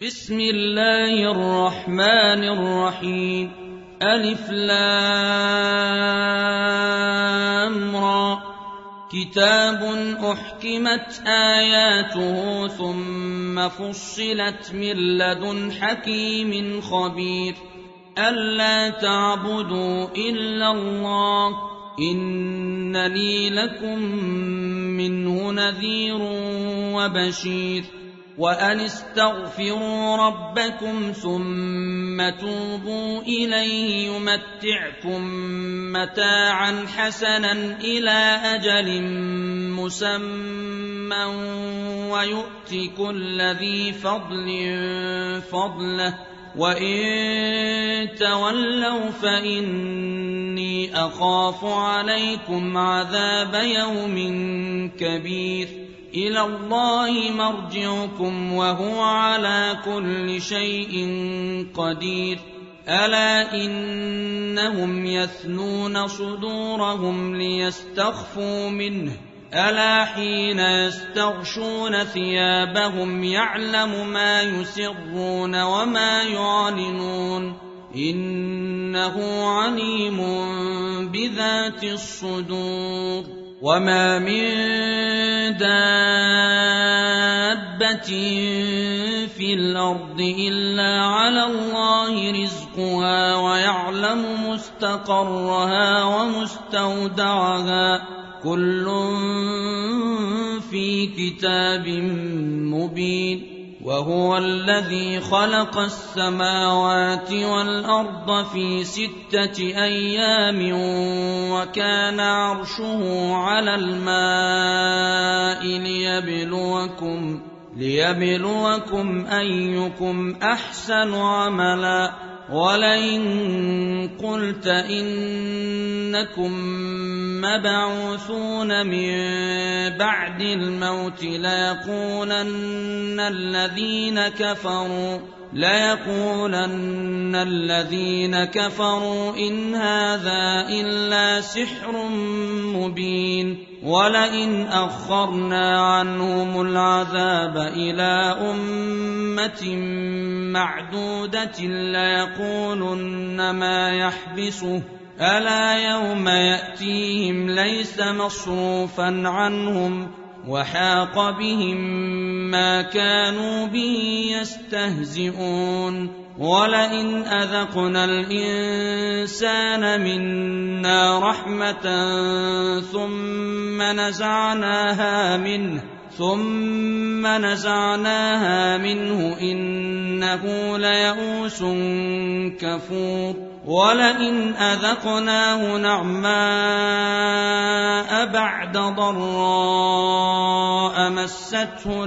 بسم الله الرحمن الرحيم. ألف لام را. كتاب أحكمت آياته ثم فصلت من لدن حكيم خبير. ألا تعبدوا إلا الله إنني لكم منه نذير وبشير. وأن استغفروا ربكم ثم توبوا إليه يمتعكم متاعا حسنا إلى أجل مسمى ويؤت كل ذي فضل فضله وإن تولوا فإني أخاف عليكم عذاب يوم كبير. إلى الله مرجعكم وهو على كل شيء قدير. ألا إنهم يثنون صدورهم ليستخفوا منه ألا حين يستغشون ثيابهم يعلم ما يسرون وما يعلنون إنه عليم بذات الصدور. وما من دابة في الأرض إلا على الله رزقها ويعلم مستقرها ومستودعها كل في كتاب مبين. وهو الذي خلق السماوات والأرض في 6 أيام وكان عرشه على الماء ليبلوكم أيكم أحسن عملا. ولئن قلت إنكم مبعوثون من بعد الموت ليقولن الذين كفروا إن هذا إلا سحر مبين. ولئن أخرنا عنهم العذاب إلى أمة معدودة ليقولن ما يحبسه ألا يوم يأتيهم ليس مصروفا عنهم وحاق بهم ما كانوا به يستهزئون. ولئن أذقنا الإنسان منا رحمة ثم نزعناها منه إنه ليئوس كفور. ولئن أذقناه نعماء بعد ضراء مسته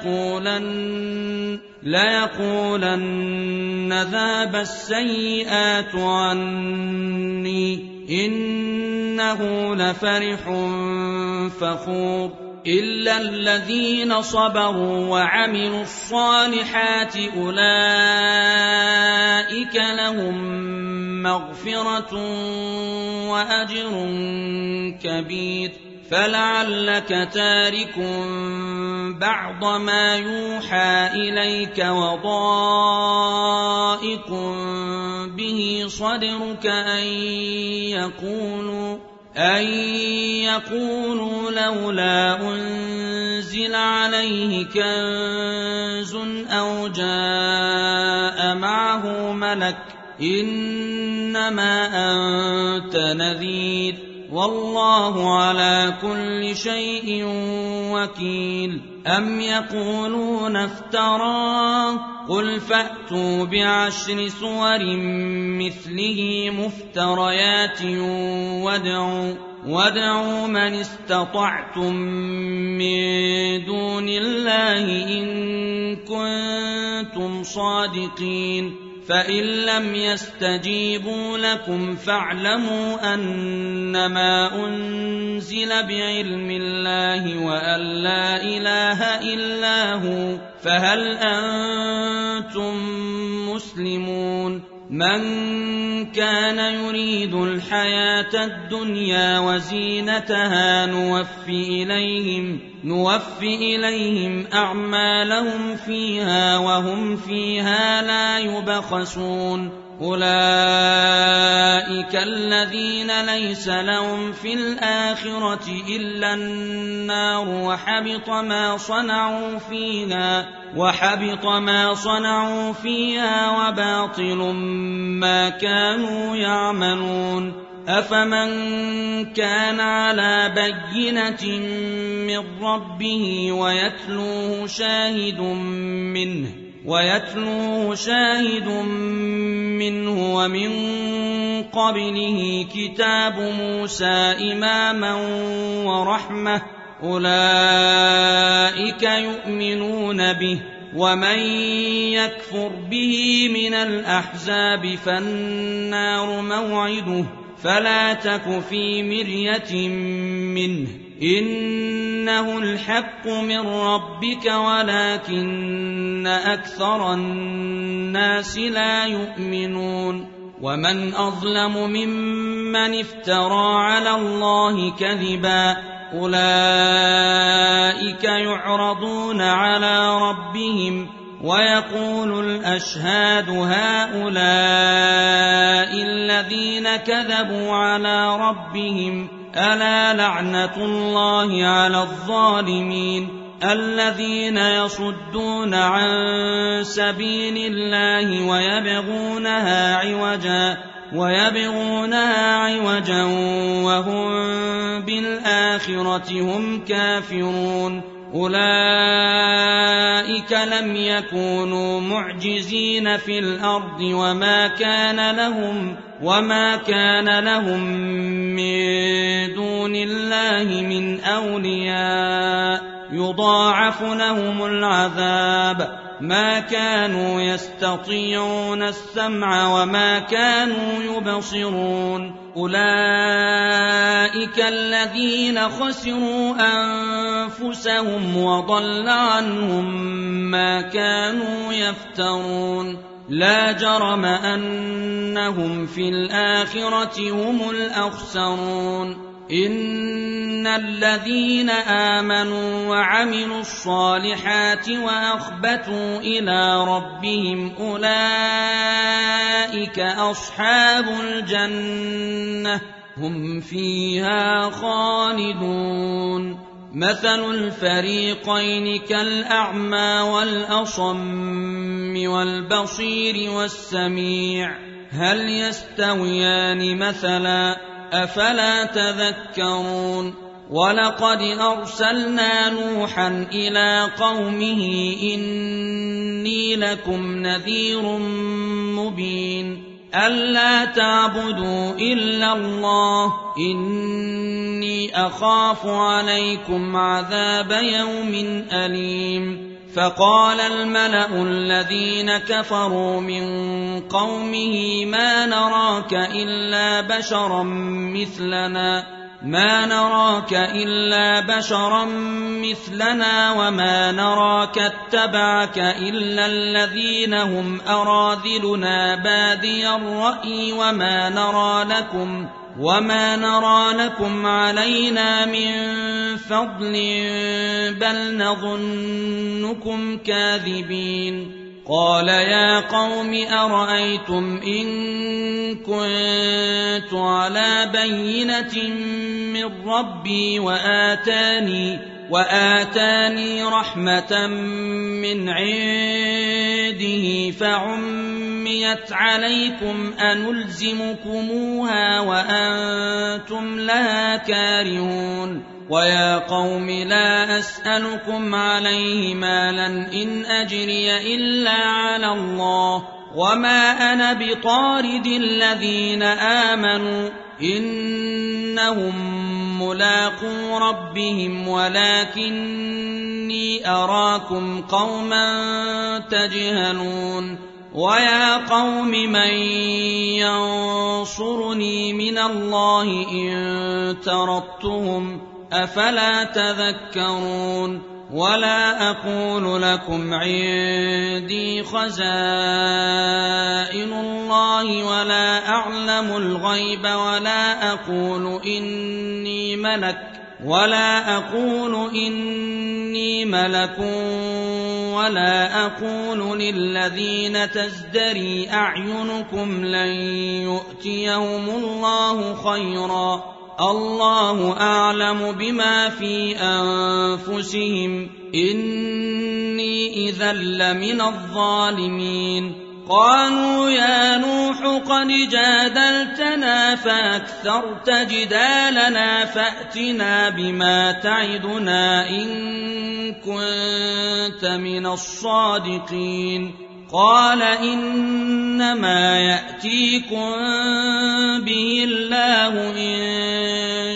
ليقولن ذهب السيئات عني إنه لفرح فخور. إلا الذين صبروا وعملوا الصالحات أولئك لهم مغفرة وأجر كبير. فلعلك تارك بعض ما يوحى إليك وضائق به صدرك أن يقولوا لولا أنزل عليه كنز أو جاء معه ملك إنما أنت نذير والله على كل شيء وكيل. أم يقولون افتراه قل فأتوا ب10 سور مثله مفتريات وادعوا من استطعتم من دون الله إن كنتم صادقين. فإن لم يستجيبوا لكم فاعلموا أنما أنزل بعلم الله وأن لا إله إلا هو فهل أنتم مسلمون. من كان يريد الحياة الدنيا وزينتها نوفي إليهم أعمالهم فيها وهم فيها لا يبخسون أولئك الذين ليس لهم في الآخرة إلا النار وحبط ما صنعوا فيها وباطل ما كانوا يعملون أفمن كان على بينة من ربه ويتلوه شاهد منه ومن قبله كتاب موسى إماما ورحمة أولئك يؤمنون به ومن يكفر به من الأحزاب فالنار موعده فلا تك في مرية منه إنه الحق من ربك ولكن أكثر الناس لا يؤمنون ومن أظلم ممن افترى على الله كذبا أولئك يعرضون على ربهم ويقول الأشهاد هؤلاء الذين كذبوا على ربهم ألا لعنة الله على الظالمين الذين يصدون عن سبيل الله ويبغونها عوجا وهم بالآخرة هم كافرون أولئك لم يكونوا معجزين في الأرض وما كان لهم من دون الله من أولياء يضاعف لهم العذاب ما كانوا يستطيعون السمع وما كانوا يبصرون أولئك الذين خسروا أنفسهم وضل عنهم ما كانوا يفترون لا جرم أنهم في الآخرة هم الأخسرون إن الذين آمنوا وعملوا الصالحات وأخبتوا إلى ربهم أولئك أصحاب الجنة هم فيها خالدون مثل الفريقين كالأعمى والأصم والبصير والسميع هل يستويان مثلا أفلا تذكرون ولقد أرسلنا نوحا إلى قومه إني لكم نذير مبين ألا تعبدوا إلا الله إني أخاف عليكم عذاب يوم أليم فقال الملأ الذين كفروا من قومه ما نراك إلا بشرا مثلنا وما نراك اتبعك إلا الذين هم أراذلنا بادي الرأي وما نرى لكم علينا من فضل بل نظنكم كاذبين قال يا قوم أرأيتم إن كنت على بينة من ربي وآتاني رحمة من عنده فعميت عليكم أنلزمكموها وأنتم لها كارهون ويا قوم لا أسألكم عليه مالا إن أجري إلا على الله وما أنا بطارد الذين آمنوا إنهم ملاقو ربهم ولكني أراكم قوما تجهلون ويا قوم من ينصرني من الله إن تردتهم أفلا تذكرون ولا أقول لكم عندي خزائن الله ولا أعلم الغيب ولا أقول إني ملك ولا أقول للذين تزدري أعينكم لن يؤتيهم الله خيرا الله أعلم بما في أنفسهم إني إذا لمن الظالمين. قالوا يا نوح قد جادلتنا فأكثرت جدالنا فأتنا بما تعدنا إن كنت من الصادقين. قال إنما يأتيكم به الله إن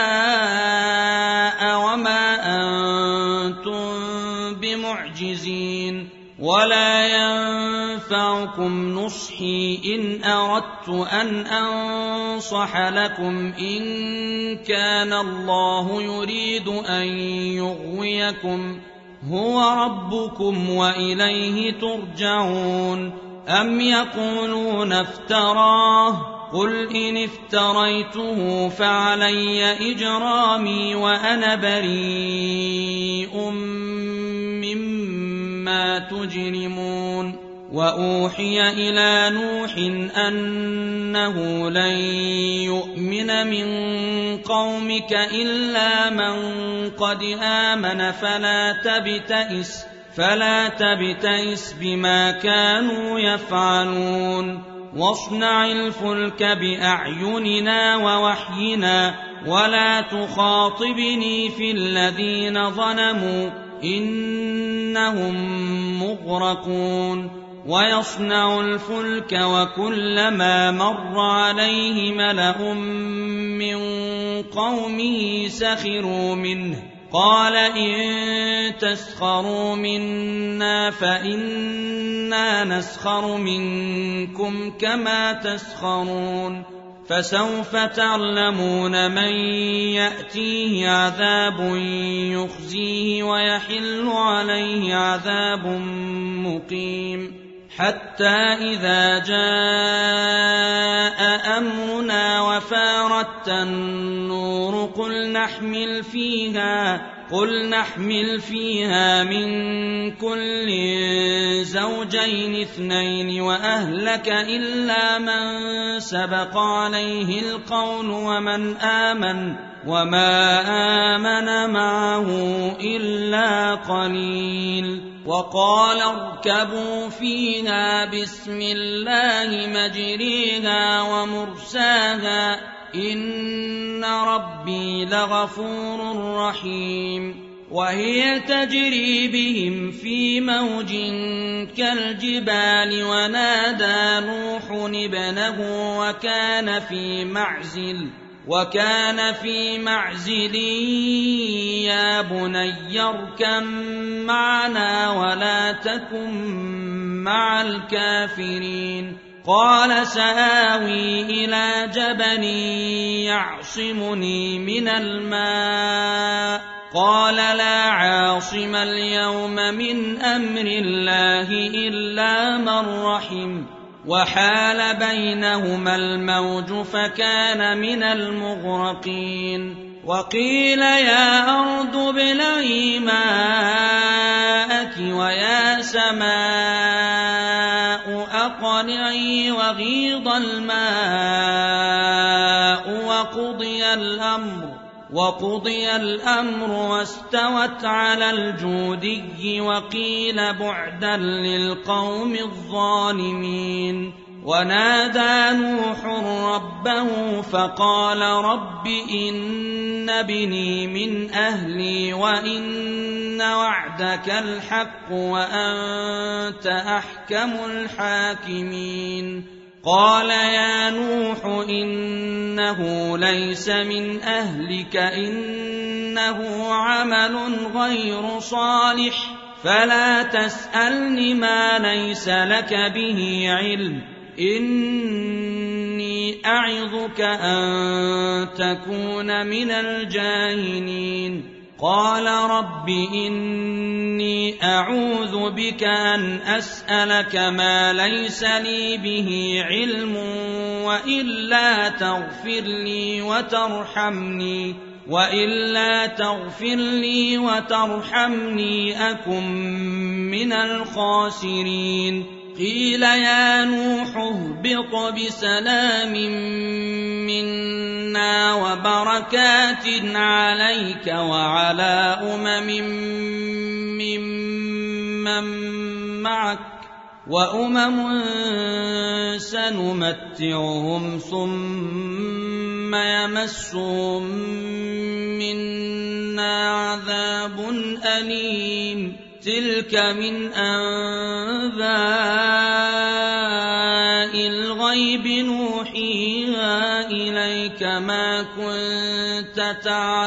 شاء وما أنتم بمعجزين ولا ينفعكم نصحي إن أردت أن أنصح لكم إن كان الله يريد أن يغويكم هو ربكم وإليه ترجعون. أم يقولون افتراه قل إن افتريته فعلي إجرامي وأنا بريء مما تجرمون. وأوحي إلى نوح أنه لن يؤمن من قومك إلا من قد آمن فلا تبتئس بما كانوا يفعلون. واصنع الفلك بأعيننا ووحينا ولا تخاطبني في الذين ظلموا إنهم مغرقون. ويصنع الفلك وكلما مر عليه ملأ من قومه سخروا منه قال إن تسخروا منا فإنا نسخر منكم كما تسخرون. فسوف تعلمون من يأتيه عذاب يخزيه ويحل عليه عذاب مقيم. حتى إذا جاء أمرنا وفارت النور قل نحمل فيها من كل زوجين اثنين وأهلك إلا من سبق عليه القول وما آمن معه إلا قليل. وقال اركبوا فيها بسم الله مجريها ومرساها إن ربي لغفور رحيم. وهي تجري بهم في موج كالجبال ونادى نوح ابنه وكان في معزل يا بني اركب معنا ولا تكن مع الكافرين. قال سآوي إلى جبل يعصمني من الماء قال لا عاصم اليوم من أمر الله إلا من رحم وحال بينهما الموج فكان من المغرقين. وقيل يا أرض ابلعي ماءك ويا سماء أقلعي وغيض الماء وقضي الأمر واستوت على الجودي وقيل بعدا للقوم الظالمين. ونادى نوح ربه فقال رب إن ابني من أهلي وإن وعدك الحق وأنت أحكم الحاكمين. قال يا نوح إنه ليس من أهلك إنه عمل غير صالح فلا تسألني ما ليس لك به علم إني أعظك أن تكون من الجاهلين. قال رب إني أعوذ بك أن أسألك ما ليس لي به علم وإلا تغفر لي وترحمني أكن من الخاسرين قيل يا نوح اهبط بسلام منا وبركات عليك وعلى وأمم سنمتعهم ثم يمسهم منا عذاب أليم تلك من أنباء الغيب نوحيها إليك ما كنت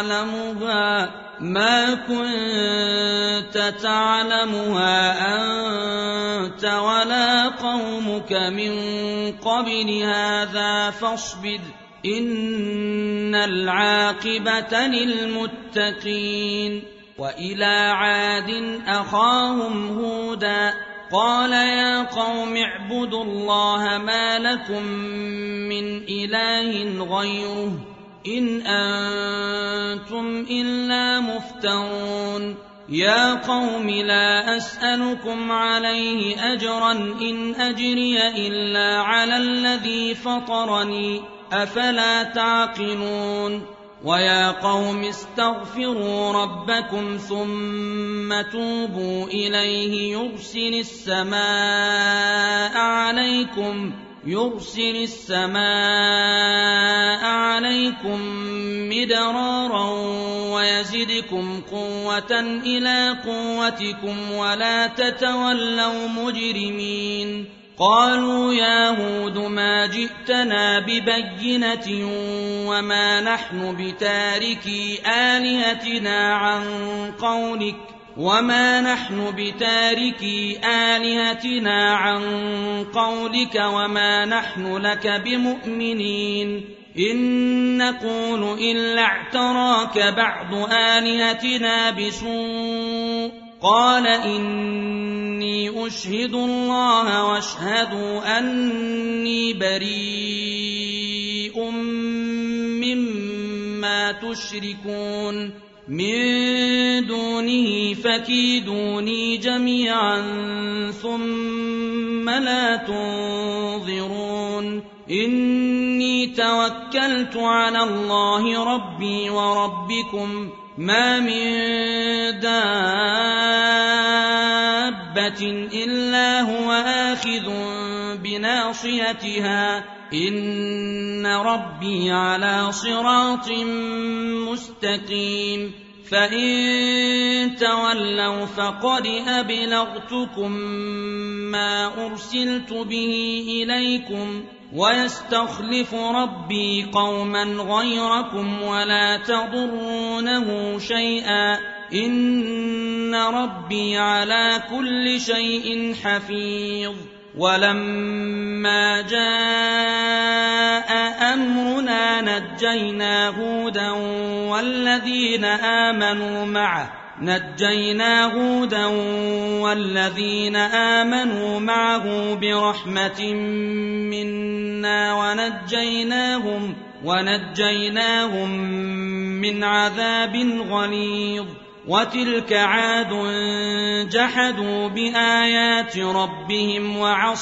تعلمها أنت ولا قومك من قبل هذا فاصبر إن العاقبة للمتقين وإلى عاد أخاهم هودا قال يا قوم اعبدوا الله ما لكم من إله غيره إن أنتم إلا مفترون يا قوم لا أسألكم عليه أجرا إن أجري إلا على الذي فطرني أفلا تعقلون ويا قوم استغفروا ربكم ثم توبوا إليه يرسل السماء عليكم مدرارا ويزدكم قوة إلى قوتكم ولا تتولوا مجرمين قالوا يا هود ما جئتنا ببينة وما نحن بتاركي آلهتنا عن قولك وما نحن لك بمؤمنين إن نقول إلا اعتراك بعض آلهتنا بسوء قال إني أشهد الله واشهدوا أني بريء مما تشركون من دونه فكيدوني جميعا ثم لا تنظرون إني توكلت على الله ربي وربكم ما من دابة إلا هو آخذ بناصيتها إن ربي على صراط مستقيم فإن تولوا فقد أبلغتكم ما أرسلت به إليكم ويستخلف ربي قوما غيركم ولا تضرونه شيئا إن ربي على كل شيء حفيظ ولما جاء أمرنا نجينا هودا والذين آمنوا معه برحمة منا ونجيناهم من عذاب غليظ وتلك عاد جحدوا بآيات ربهم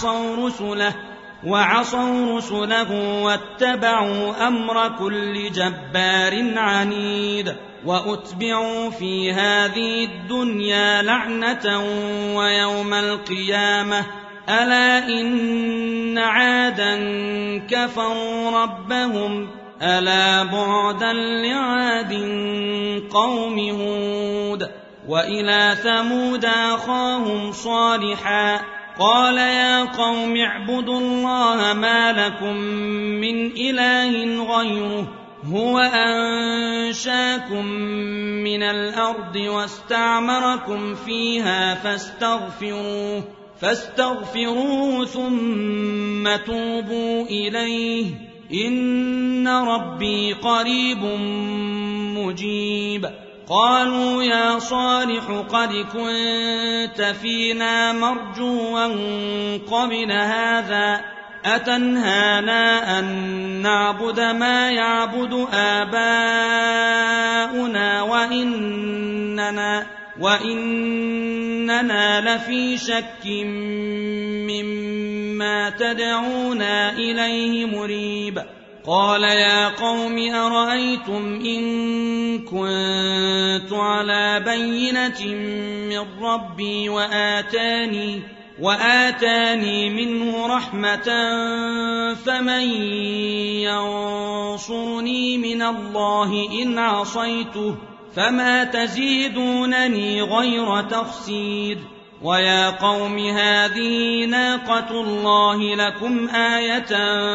وعصوا رسله واتبعوا أمر كل جبار عنيد وأتبعوا في هذه الدنيا لعنة ويوم القيامة ألا إن عادا كفروا ربهم ألا بعدا لعاد قوم هود وإلى ثمود أخاهم صالحا قال يا قوم اعبدوا الله ما لكم من إله غيره هو أنشاكم من الأرض واستعمركم فيها فاستغفروه ثم توبوا إليه إن ربي قريب مجيب قالوا يا صالح قد كنت فينا مرجوا قبل هذا أتنهانا أن نعبد ما يعبد آباؤنا وإننا لفي شك مما تدعونا إليه مريب قال يا قوم أرأيتم إن كنت على بينة من ربي وآتاني منه رحمة فمن ينصرني من الله إن عصيته فما تزيدونني غير تخسير ويا قوم هذه ناقة الله لكم آية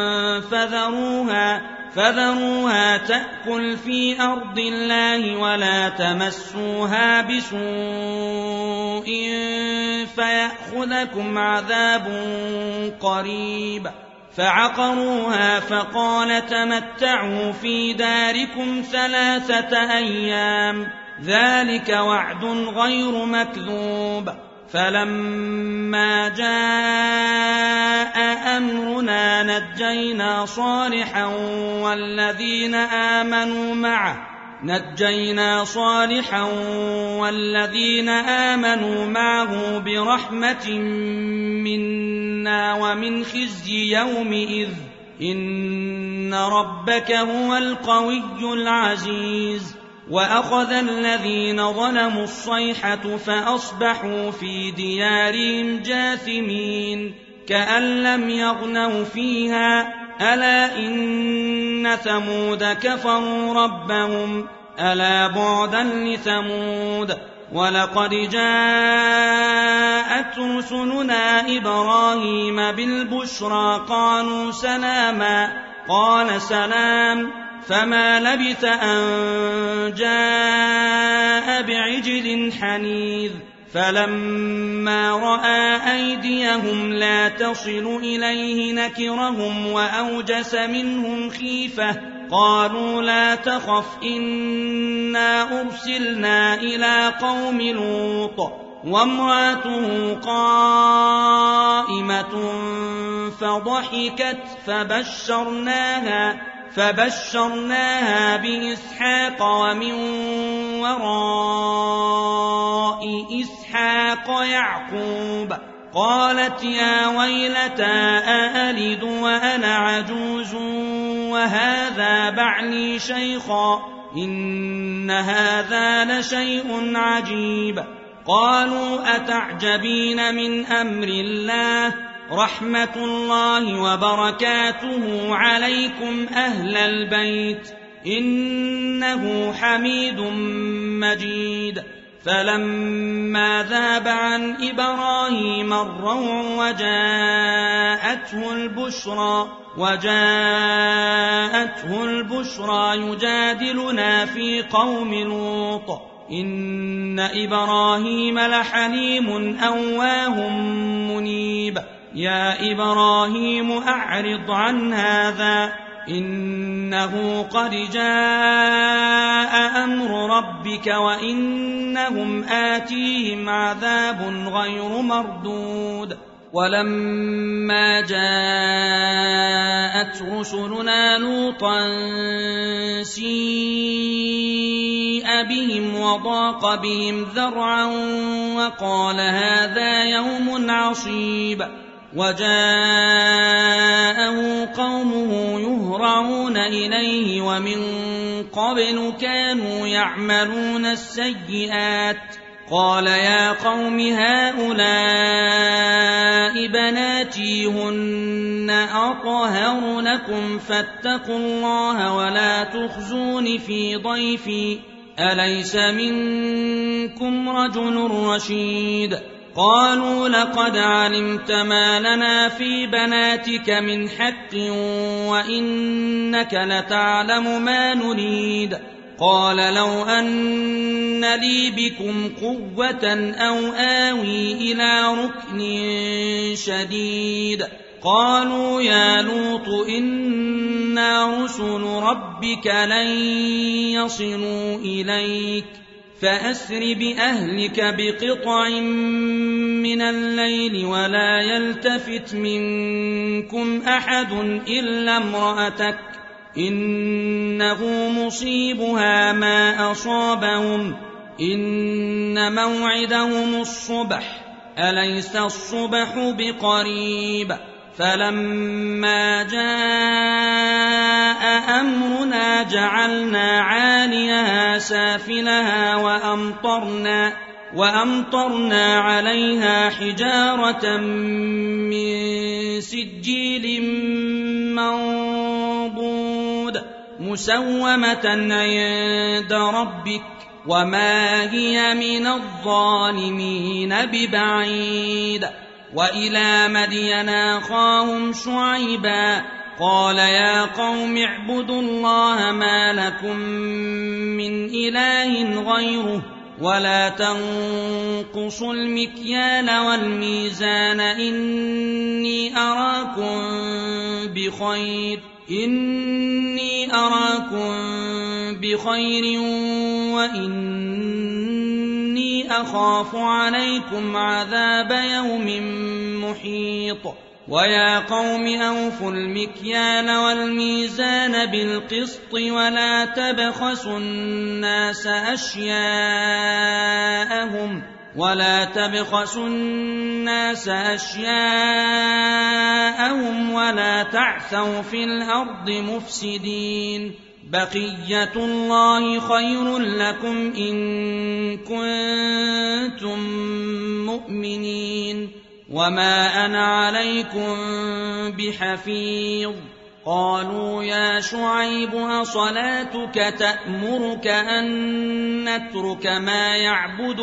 فذروها تأكل في أرض الله ولا تمسوها بسوء فيأخذكم عذاب قريب فعقروها فقال تمتعوا في داركم 3 أيام ذلك وعد غير مكذوب فلما جاء أمرنا نجينا صالحا والذين آمنوا معه برحمة منا ومن خزي يومئذ إن ربك هو القوي العزيز وأخذ الذين ظلموا الصيحة فأصبحوا في ديارهم جاثمين كأن لم يغنوا فيها ألا إن ثمود كفروا ربهم ألا بعدا لثمود ولقد جاءت رسلنا إبراهيم بالبشرى قالوا سلاما قال سلام فما لبث أن جاء بعجل حنيذ فلما رأى أيديهم لا تصل إليه نكرهم وأوجس منهم خيفة قالوا لا تخف إنا أرسلنا إلى قوم لوط وامرأته قائمة فضحكت فبشرناها بإسحاق ومن وراء إسحاق يعقوب قالت يا ويلتى أألد وأنا عجوز وهذا بعلي شيخا إن هذا لشيء عجيب قالوا أتعجبين من أمر الله رحمة الله وبركاته عليكم أهل البيت إنه حميد مجيد فلما ذهب عن إبراهيم الروع وجاءته البشرى يجادلنا في قوم لوط إن إبراهيم لحليم أواه منيب يا إبراهيم أعرض عن هذا إنه قد جاء أمر ربك وإنهم آتيهم عذاب غير مردود ولما جاءت رسلنا لوطا سيء بهم وضاق بهم ذرعا وقال هذا يوم عصيب وجاءه قومه يهرعون إليه ومن قبل كانوا يعملون السيئات قال يا قوم هؤلاء بناتي هن أطهر لكم فاتقوا الله ولا تخزون في ضيفي أليس منكم رجل رشيد قالوا لقد علمت ما لنا في بناتك من حق وإنك لتعلم ما نريد قال لو أن لي بكم قوة أو آوي إلى ركن شديد قالوا يا لوط إنا رسل ربك لن يصلوا إليك فأسر بأهلك بقطع من الليل ولا يلتفت منكم أحد إلا امرأتك إنه مصيبها ما أصابهم إن موعدهم الصبح أليس الصبح بقريب فلما جاء أمرنا جعلنا عاليها سافلها وأمطرنا عليها حجارة من سجيل منضود مسومة عند ربك وما هي من الظالمين ببعيد وإلى مدين أخاهم شعيبا قال يا قوم اعبدوا الله ما لكم من إله غيره ولا تنقصوا المكيال والميزان إني أراكم بخير وإني أخاف عليكم عذاب يوم محيط ويا قوم أوفوا المكيال والميزان بالقسط ولا تبخسوا الناس أشياءهم ولا تعثوا في الأرض مفسدين بقية الله خير لكم إن كنتم مؤمنين وما أنا عليكم بحفيظ قالوا يا شعيب أصلاتك تأمرك أن نترك ما يعبد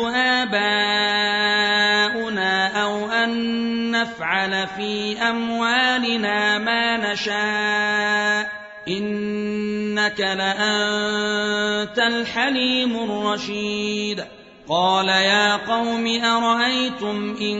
آباؤنا أو أن نفعل في أموالنا ما نشاء إنك لأنت الحليم الرشيد قال يا قوم أرأيتم إن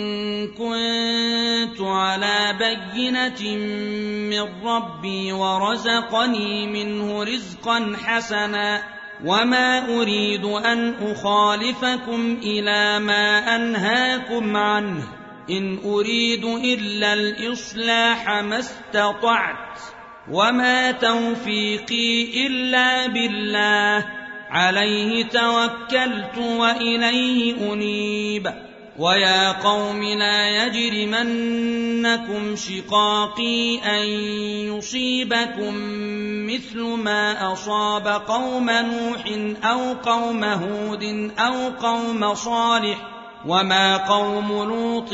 كنت على بينة من ربي ورزقني منه رزقا حسنا وما أريد أن أخالفكم إلى ما أنهاكم عنه إن أريد إلا الإصلاح ما استطعت وما توفيقي إلا بالله عليه توكلت وإليه أنيب ويا قوم لا يجرمنكم شقاقي أن يصيبكم مثل ما أصاب قوم نوح أو قوم هود أو قوم صالح وما قوم لوط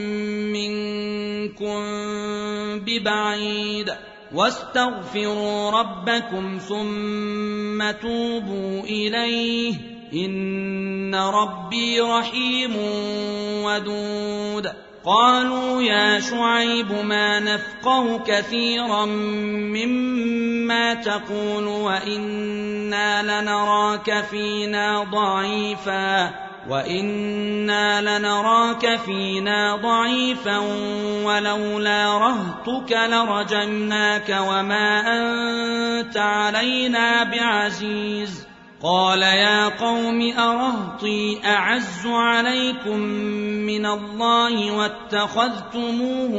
منكم ببعيد واستغفروا ربكم ثم توبوا إليه إن ربي رحيم ودود قالوا يا شعيب ما نفقه كثيرا مما تقول وإنا لنراك فينا ضعيفا ولولا رهطك لرجمناك وما أنت علينا بعزيز قال يا قوم أرهطي أعز عليكم من الله واتخذتموه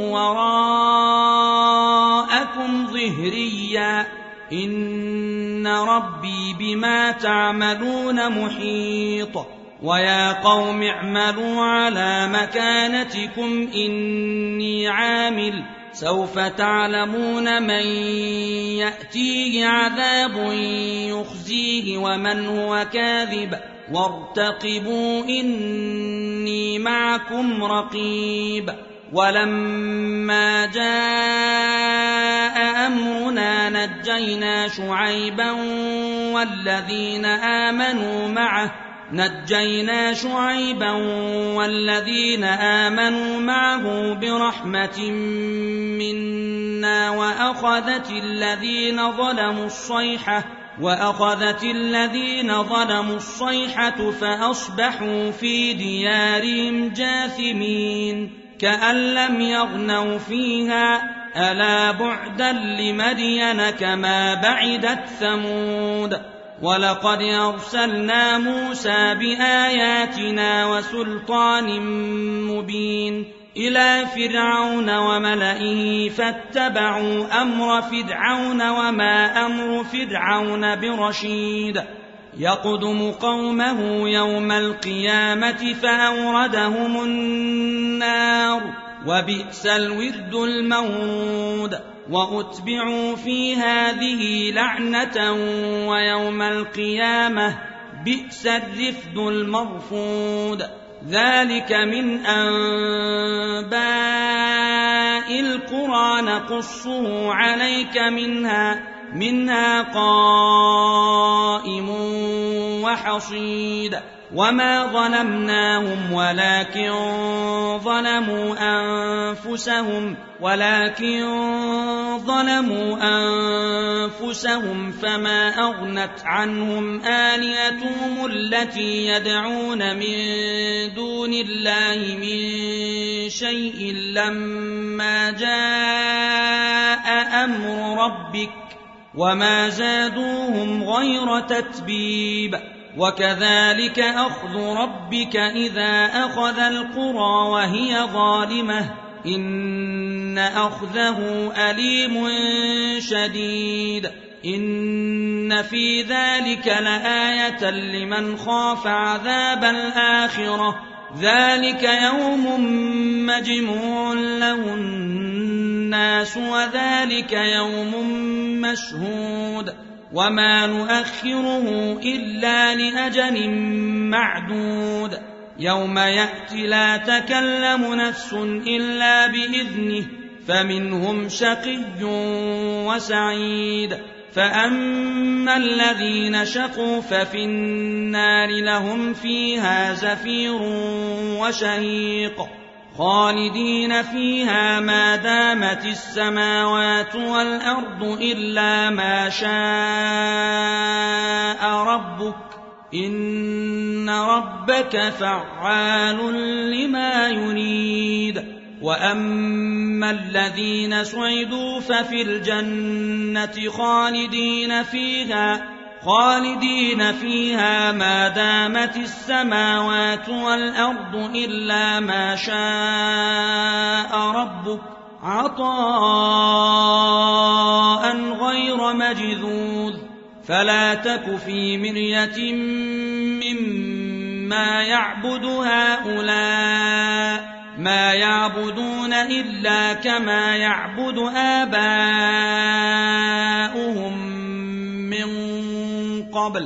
وراءكم ظهريا إن ربي بما تعملون محيط ويا قوم اعملوا على مكانتكم إني عامل سوف تعلمون من يأتيه عذاب يخزيه ومن هو كاذب وارتقبوا إني معكم رقيب ولما جاء أمرنا نجينا شعيبا والذين آمنوا معه برحمة منا وأخذت الذين ظلموا الصيحة فأصبحوا في ديارهم جاثمين كأن لم يغنوا فيها ألا بعدا لمدين كما بعدت ثمود ولقد أرسلنا موسى بآياتنا وسلطان مبين إلى فرعون وملئه فاتبعوا أمر فرعون وما أمر فرعون برشيد يقدم قومه يوم القيامة فأوردهم النار وبئس الورد المورود وأتبعوا في هذه لعنة ويوم القيامة بئس الرفد المرفود ذلك من أنباء القرى نقصه عليك منها قائم وحصيد وما ظلمناهم ولكن ظلموا أنفسهم فما أغنت عنهم آلهتهم التي يدعون من دون الله من شيء لما جاء أمر ربك وما زادوهم غير تتبيب وكذلك أخذ ربك إذا أخذ القرى وهي ظالمة إن أخذه أليم شديد إن في ذلك لآية لمن خاف عذاب الآخرة ذلك يوم مجموع له الناس وذلك يوم مشهود وما نؤخره إلا لأجل معدود يوم يأتي لا تكلم نفس إلا بإذنه فمنهم شقي وسعيد فأما الذين شقوا ففي النار لهم فيها زفير وشهيق خالدين فيها ما دامت السماوات والأرض إلا ما شاء ربك إن ربك فعال لما يريد وأما الذين سعدوا ففي الجنة خالدين فيها ما دامت السماوات والأرض إلا ما شاء ربك عطاء غير مجذوذ فلا تك في مرية مما يعبد هؤلاء ما يعبدون إلا كما يعبد آباؤهم من قبل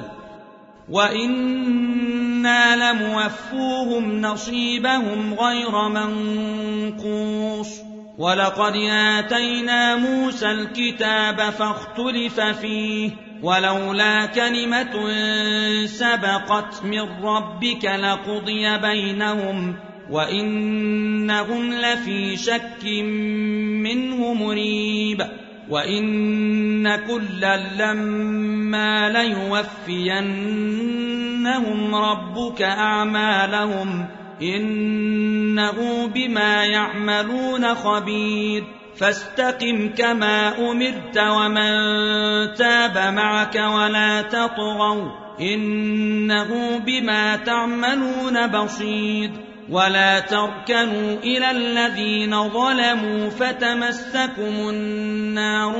وإنا لموفوهم نصيبهم غير منقوص ولقد آتينا موسى الكتاب فاختلف فيه ولولا كلمة سبقت من ربك لقضي بينهم وإنهم لفي شك منه مريب وإن كلا لما ليوفينهم ربك أعمالهم إنه بما يعملون خبير فاستقم كما أمرت ومن تاب معك ولا تطغوا إنه بما تعملون بصير ولا تركنوا إلى الذين ظلموا فتمسكم النار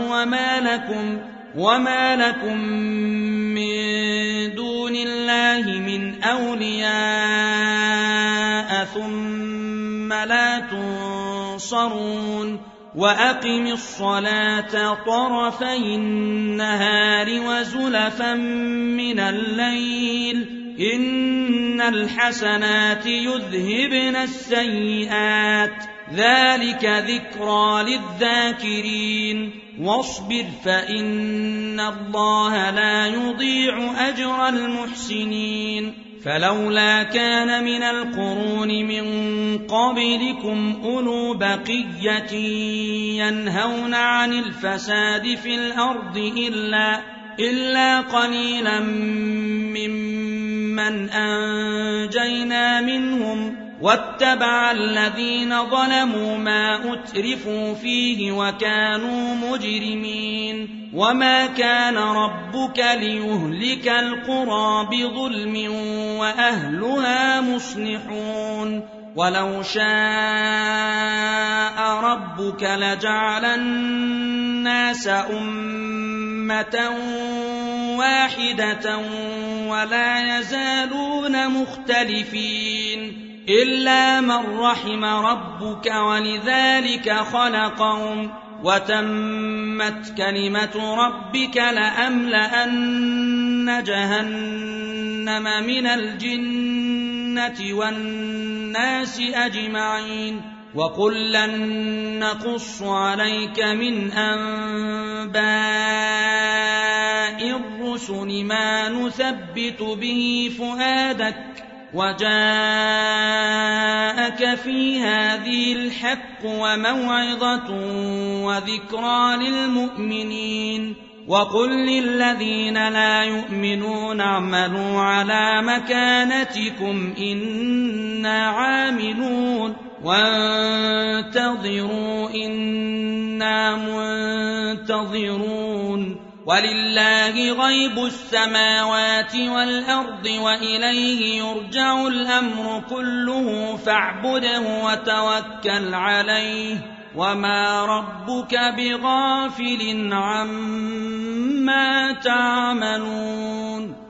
وما لكم من دون الله من أولياء ثم لا تنصرون وأقم الصلاة طرفي النهار وزلفا من الليل إن الحسنات يذهبن السيئات ذلك ذكرى للذاكرين واصبر فإن الله لا يضيع أجر المحسنين فلولا كان من القرون من قبلكم أولو بقية ينهون عن الفساد في الأرض إلا قليلا ممن أنجينا منهم واتبع الذين ظلموا ما أترفوا فيه وكانوا مجرمين وما كان ربك ليهلك القرى بظلم وأهلها مصلحون ولو شاء ربك لجعل الناس أمة واحدة ولا يزالون مختلفين إلا من رحم ربك ولذلك خلقهم وتمت كلمة ربك لأملأن جهنم من الجنة والناس أجمعين وكلا نقص عليك من أنباء الرسل ما نثبت به فؤادك وجاءك في هذه الحق وموعظة وذكرى للمؤمنين وقل للذين لا يؤمنون اعملوا على مكانتكم إنا عاملون وانتظروا إنا منتظرون ولله غيب السماوات والأرض وإليه يرجع الأمر كله فاعبده وتوكل عليه وما ربك بغافل عما تعملون